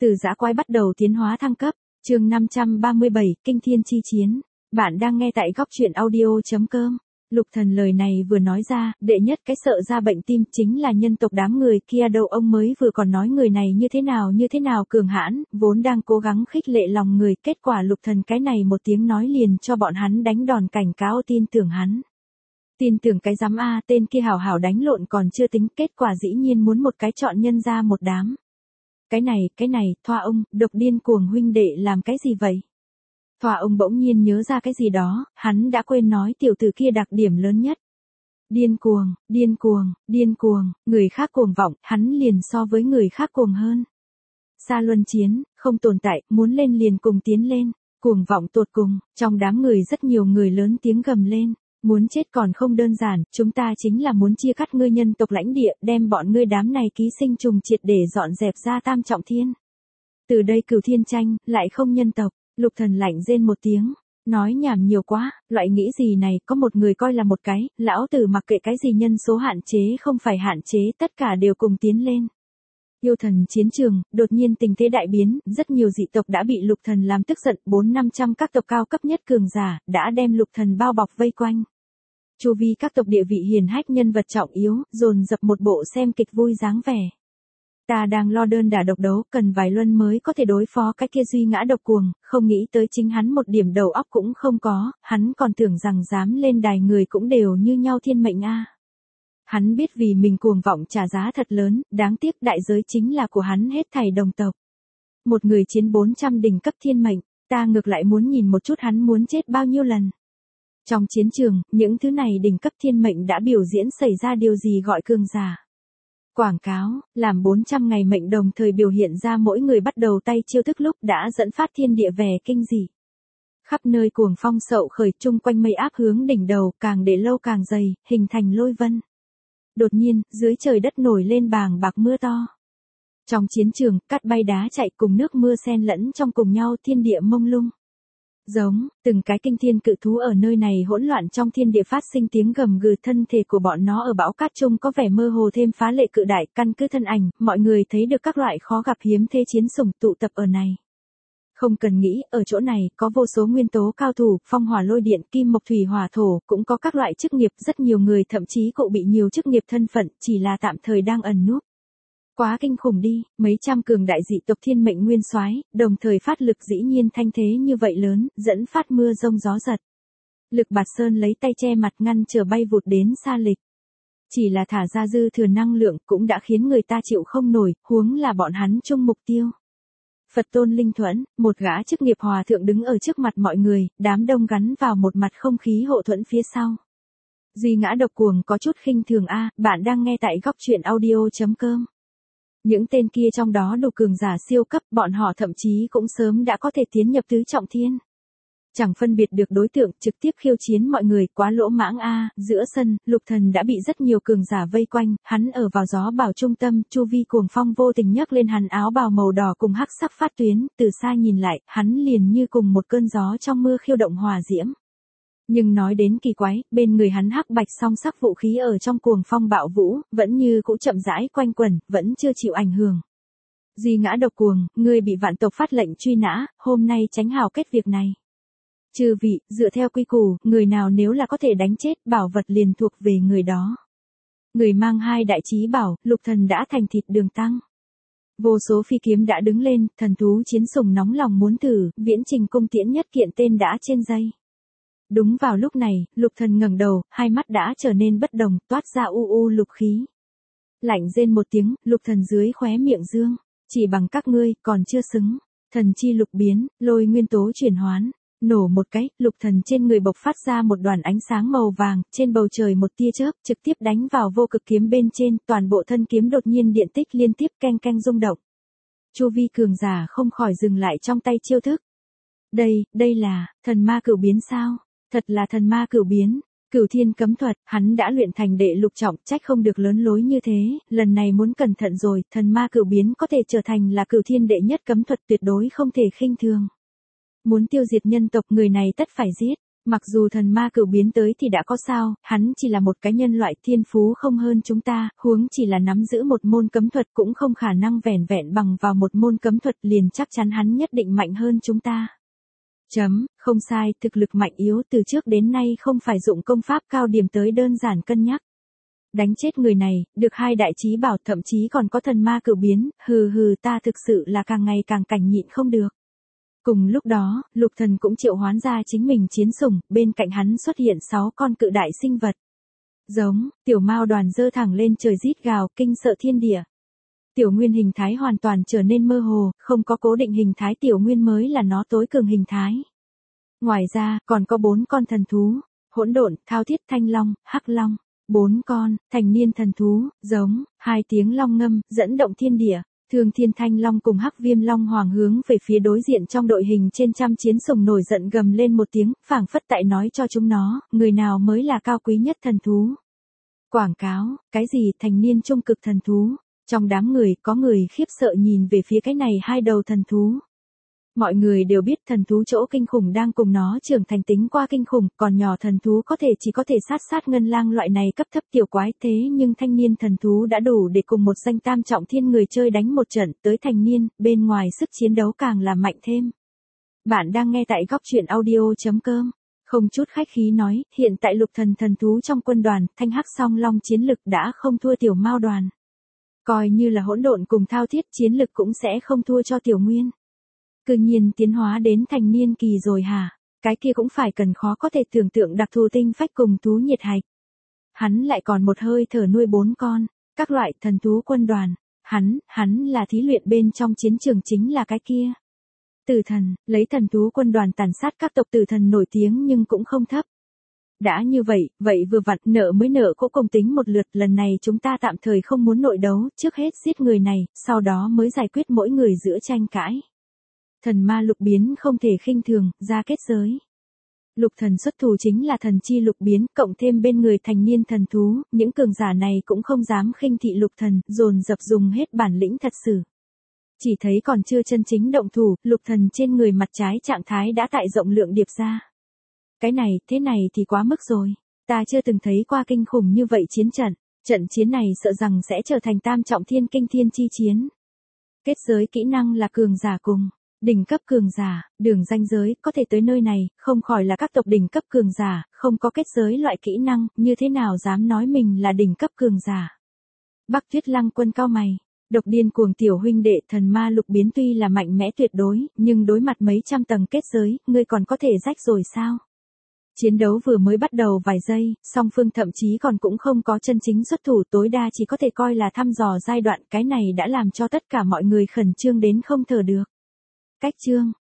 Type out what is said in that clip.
Từ dã quái bắt đầu tiến hóa thăng cấp, chương 537, Kinh Thiên Chi Chiến. Bạn đang nghe tại góc truyện audio.com. Lục Thần lời này vừa nói ra, đệ nhất cái sợ ra bệnh tim chính là nhân tộc đám người kia đâu, ông mới vừa còn nói người này như thế nào cường hãn, vốn đang cố gắng khích lệ lòng người, kết quả Lục Thần cái này một tiếng nói liền cho bọn hắn đánh đòn cảnh cáo, tin tưởng hắn. Tin tưởng cái dám a, tên kia hảo hảo đánh lộn còn chưa tính, kết quả dĩ nhiên muốn một cái chọn nhân ra một đám. Cái này, Thoa ông, độc điên cuồng huynh đệ làm cái gì vậy? Thoa ông bỗng nhiên nhớ ra cái gì đó, hắn đã quên nói tiểu tử kia đặc điểm lớn nhất. Điên cuồng, người khác cuồng vọng, hắn liền so với người khác cuồng hơn. Xa luân chiến, không tồn tại, muốn lên liền cùng tiến lên, cuồng vọng tột cùng, trong đám người rất nhiều người lớn tiếng gầm lên. Muốn chết còn không đơn giản, chúng ta chính là muốn chia cắt ngươi nhân tộc lãnh địa, đem bọn ngươi đám này ký sinh trùng triệt để dọn dẹp ra tam trọng thiên. Từ đây cửu thiên tranh, lại không nhân tộc, Lục Thần lạnh rên một tiếng, nói nhảm nhiều quá, loại nghĩ gì này, có một người coi là một cái, lão tử mặc kệ cái gì nhân số hạn chế không phải hạn chế, tất cả đều cùng tiến lên. Yêu thần chiến trường, đột nhiên tình thế đại biến, rất nhiều dị tộc đã bị Lục Thần làm tức giận, 400-500 các tộc cao cấp nhất cường giả, đã đem Lục Thần bao bọc vây quanh. Chu vi các tộc địa vị hiền hách nhân vật trọng yếu, dồn dập một bộ xem kịch vui dáng vẻ. Ta đang lo đơn đả độc đấu, cần vài luân mới có thể đối phó cái kia duy ngã độc cuồng, không nghĩ tới chính hắn một điểm đầu óc cũng không có, hắn còn tưởng rằng dám lên đài người cũng đều như nhau thiên mệnh a. Hắn biết vì mình cuồng vọng trả giá thật lớn, đáng tiếc đại giới chính là của hắn hết thảy đồng tộc. Một người chiến 400 đỉnh cấp thiên mệnh, ta ngược lại muốn nhìn một chút hắn muốn chết bao nhiêu lần. Trong chiến trường, những thứ này đỉnh cấp thiên mệnh đã biểu diễn xảy ra điều gì gọi cường giả. Quảng cáo, làm 400 ngày mệnh đồng thời biểu hiện ra mỗi người bắt đầu tay chiêu thức lúc đã dẫn phát thiên địa vẻ kinh dị. Khắp nơi cuồng phong sậu khởi, chung quanh mây áp hướng đỉnh đầu, càng để lâu càng dày, hình thành lôi vân. Đột nhiên, dưới trời đất nổi lên bàng bạc mưa to. Trong chiến trường, cát bay đá chạy cùng nước mưa xen lẫn trong cùng nhau, thiên địa mông lung. Giống, từng cái kinh thiên cự thú ở nơi này hỗn loạn trong thiên địa phát sinh tiếng gầm gừ, thân thể của bọn nó ở bão cát chung có vẻ mơ hồ thêm phá lệ cự đại, căn cứ thân ảnh, mọi người thấy được các loại khó gặp hiếm thế chiến sủng tụ tập ở này. Không cần nghĩ, ở chỗ này, có vô số nguyên tố cao thủ, phong hỏa lôi điện, kim mộc thủy hỏa thổ, cũng có các loại chức nghiệp, rất nhiều người thậm chí cụ bị nhiều chức nghiệp thân phận, chỉ là tạm thời đang ẩn núp. Quá kinh khủng đi, mấy trăm cường đại dị tộc thiên mệnh nguyên soái, đồng thời phát lực dĩ nhiên thanh thế như vậy lớn, dẫn phát mưa rông gió giật. Lực Bạt Sơn lấy tay che mặt ngăn trở bay vụt đến xa lịch. Chỉ là thả ra dư thừa năng lượng cũng đã khiến người ta chịu không nổi, huống là bọn hắn chung mục tiêu. Phật Tôn Linh Thuẫn, một gã chức nghiệp hòa thượng đứng ở trước mặt mọi người, đám đông gắn vào một mặt không khí hộ thuẫn phía sau. Duy ngã độc cuồng có chút khinh thường a, bạn đang nghe tại góc truyện audio.com. Những tên kia trong đó đủ cường giả siêu cấp, bọn họ thậm chí cũng sớm đã có thể tiến nhập tứ trọng thiên. Chẳng phân biệt được đối tượng, trực tiếp khiêu chiến mọi người, quá lỗ mãng a. Giữa sân, Lục Thần đã bị rất nhiều cường giả vây quanh, hắn ở vào gió bảo trung tâm, chu vi cuồng phong vô tình nhấc lên hắn áo bào màu đỏ cùng hắc sắc phát tuyến, từ xa nhìn lại, hắn liền như cùng một cơn gió trong mưa khiêu động hỏa diễm. Nhưng nói đến kỳ quái, bên người hắn hắc bạch song sắc vũ khí ở trong cuồng phong bạo vũ, vẫn như cũ chậm rãi quanh quẩn, vẫn chưa chịu ảnh hưởng. Duy ngã độc cuồng, ngươi bị vạn tộc phát lệnh truy nã, hôm nay tránh hào kết việc này. Chư vị, dựa theo quy củ, người nào nếu là có thể đánh chết, bảo vật liền thuộc về người đó. Người mang hai đại chí bảo, Lục Thần đã thành thịt đường tăng. Vô số phi kiếm đã đứng lên, thần thú chiến sủng nóng lòng muốn thử, viễn trình cung tiễn nhất kiện tên đã trên dây. Đúng vào lúc này, Lục Thần ngẩng đầu, hai mắt đã trở nên bất đồng, toát ra u lục khí. Lạnh rên một tiếng, Lục Thần dưới khóe miệng dương, chỉ bằng các ngươi, còn chưa xứng. Thần chi lục biến, lôi nguyên tố chuyển hoán, nổ một cái, Lục Thần trên người bộc phát ra một đoàn ánh sáng màu vàng, trên bầu trời một tia chớp, trực tiếp đánh vào vô cực kiếm bên trên, toàn bộ thân kiếm đột nhiên điện tích liên tiếp keng keng rung động. Chu vi cường giả không khỏi dừng lại trong tay chiêu thức. Đây là, thần ma cửu biến sao? Thật là thần ma cửu biến, cửu thiên cấm thuật, hắn đã luyện thành đệ lục trọng, trách không được lớn lối như thế, lần này muốn cẩn thận rồi, thần ma cửu biến có thể trở thành là cửu thiên đệ nhất cấm thuật tuyệt đối không thể khinh thường. Muốn tiêu diệt nhân tộc người này tất phải giết, Mặc dù thần ma cửu biến tới thì đã có sao, hắn chỉ là một cái nhân loại thiên phú không hơn chúng ta, huống chỉ là nắm giữ một môn cấm thuật cũng không khả năng vẻn vẹn bằng vào một môn cấm thuật liền chắc chắn hắn nhất định mạnh hơn chúng ta. Không sai, thực lực mạnh yếu từ trước đến nay không phải dụng công pháp cao điểm tới đơn giản cân nhắc. Đánh chết người này, được 2 đại chí bảo thậm chí còn có thần ma cửu biến, ta thực sự là càng ngày càng cảnh nhịn không được. Cùng lúc đó, Lục Thần cũng triệu hoán ra chính mình chiến sủng, bên cạnh hắn xuất hiện 6 con cự đại sinh vật. Giống, tiểu mao đoàn giơ thẳng lên trời rít gào, kinh sợ thiên địa. Tiểu nguyên hình thái hoàn toàn trở nên mơ hồ, không có cố định hình thái tiểu nguyên mới là nó tối cường hình thái. Ngoài ra, còn có 4 con thần thú, hỗn độn, thao thiết, thanh long, hắc long. 4 con, thành niên thần thú, giống, 2 tiếng long ngâm, dẫn động thiên địa. Thương Thiên Thanh Long cùng Hắc Viêm Long Hoàng hướng về phía đối diện trong đội hình trên trăm chiến sủng nổi giận gầm lên một tiếng, phảng phất tại nói cho chúng nó, người nào mới là cao quý nhất thần thú. Quảng cáo, cái gì thành niên trung cực thần thú? Trong đám người có người khiếp sợ nhìn về phía cái này 2 đầu thần thú. Mọi người đều biết thần thú chỗ kinh khủng đang cùng nó trưởng thành tính qua kinh khủng, còn nhỏ thần thú chỉ có thể sát ngân lang loại này cấp thấp tiểu quái, thế nhưng thanh niên thần thú đã đủ để cùng một danh tam trọng thiên người chơi đánh một trận, tới thành niên, bên ngoài sức chiến đấu càng là mạnh thêm. Bạn đang nghe tại goctruyện.audio.com. Không chút khách khí nói, hiện tại Lục Thần thần thú trong quân đoàn, thanh hắc song long chiến lực đã không thua tiểu mao đoàn. Coi như là hỗn độn cùng thao thiết chiến lực cũng sẽ không thua cho tiểu nguyên. Cư nhiên tiến hóa đến thành niên kỳ rồi hả? Cái kia cũng phải cần khó có thể tưởng tượng đặc thù tinh phách cùng thú nhiệt hạch. Hắn lại còn một hơi thở nuôi 4 con, các loại thần thú quân đoàn. Hắn là thí luyện bên trong chiến trường chính là cái kia. Tử thần, lấy thần thú quân đoàn tàn sát các tộc tử thần nổi tiếng nhưng cũng không thấp. Đã như vậy vừa vặn nợ mới nợ cũng cùng tính một lượt, lần này chúng ta tạm thời không muốn nội đấu, trước hết giết người này, sau đó mới giải quyết mỗi người giữa tranh cãi. Thần ma lục biến không thể khinh thường, ra kết giới. Lục thần xuất thủ chính là thần chi lục biến, cộng thêm bên người thành niên thần thú, những cường giả này cũng không dám khinh thị lục thần, dồn dập dùng hết bản lĩnh thật sự. Chỉ thấy còn chưa chân chính động thủ, lục thần trên người mặt trái trạng thái đã tại rộng lượng điệp ra. Cái này, thế này thì quá mức rồi. Ta chưa từng thấy qua kinh khủng như vậy chiến trận. Trận chiến này sợ rằng sẽ trở thành tam trọng thiên kinh thiên chi chiến. Kết giới kỹ năng là cường giả cùng đỉnh cấp cường giả, đường ranh giới, có thể tới nơi này, không khỏi là các tộc đỉnh cấp cường giả, không có kết giới loại kỹ năng, như thế nào dám nói mình là đỉnh cấp cường giả. Bắc Tuyết Lăng Quân cao mày, độc điên cuồng tiểu huynh đệ, thần ma lục biến tuy là mạnh mẽ tuyệt đối, nhưng đối mặt mấy trăm tầng kết giới, ngươi còn có thể rách rồi sao? Chiến đấu vừa mới bắt đầu vài giây, song phương thậm chí cũng không có chân chính xuất thủ, tối đa chỉ có thể coi là thăm dò giai đoạn, cái này đã làm cho tất cả mọi người khẩn trương đến không thở được. Cách chương